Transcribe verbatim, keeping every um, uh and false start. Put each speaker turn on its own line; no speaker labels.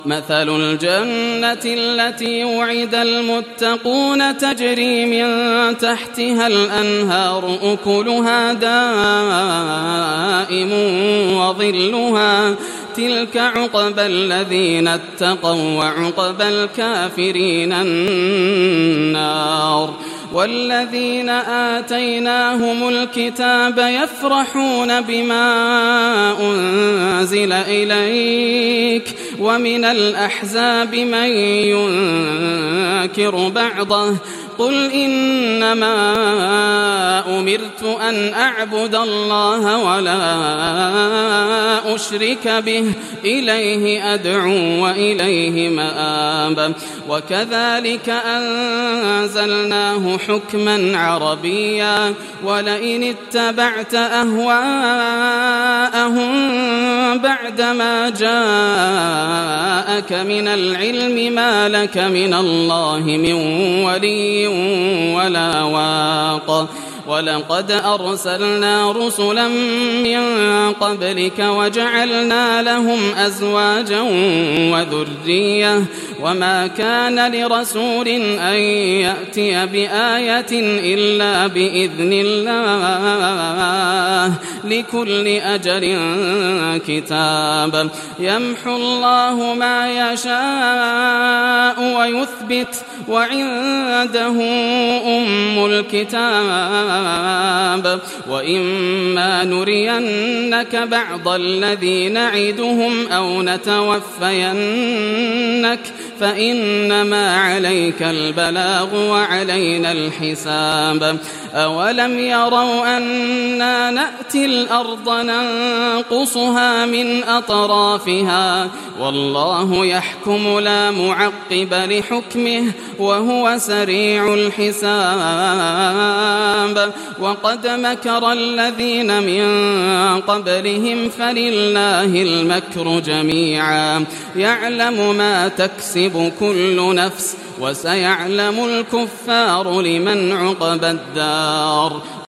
مثل الجنة التي وعد المتقون تجري من تحتها الأنهار أكلها دائم وظلها تلك عقبى الذين اتقوا وعقبى الكافرين النار. والذين آتيناهم الكتاب يفرحون بما أنزل إليك ومن الأحزاب من ينكر بعضه قل إنما أمرت أن أعبد الله ولا أشرك به إليه أدعو وإليه مآب. وكذلك أنزلناه حكما عربيا ولئن اتبعت أهواءهم بعدما جاءك من العلم ما لك من الله من ولي ولا واق. ولقد أرسلنا رسلا من قبلك وجعلنا لهم أزواجا وذرية وما كان لرسول أن يأتي بآية إلا بإذن الله لكل أجل كتاب. يمحو الله ما يشاء ويثبت وعنده أم الكتاب. وإما نرينك بعض الذي نعدهم أو نتوفينك فإنما عليك البلاغ وعلينا الحساب. أولم يروا أنا نأتي الأرض ننقصها من أطرافها والله يحكم لا معقب لحكمه وهو سريع الحساب. وقد مكر الذين من قبلهم فلله المكر جميعا يعلم ما تكسب كل نفس وسيعلم الكفار لمن عقبى الدار.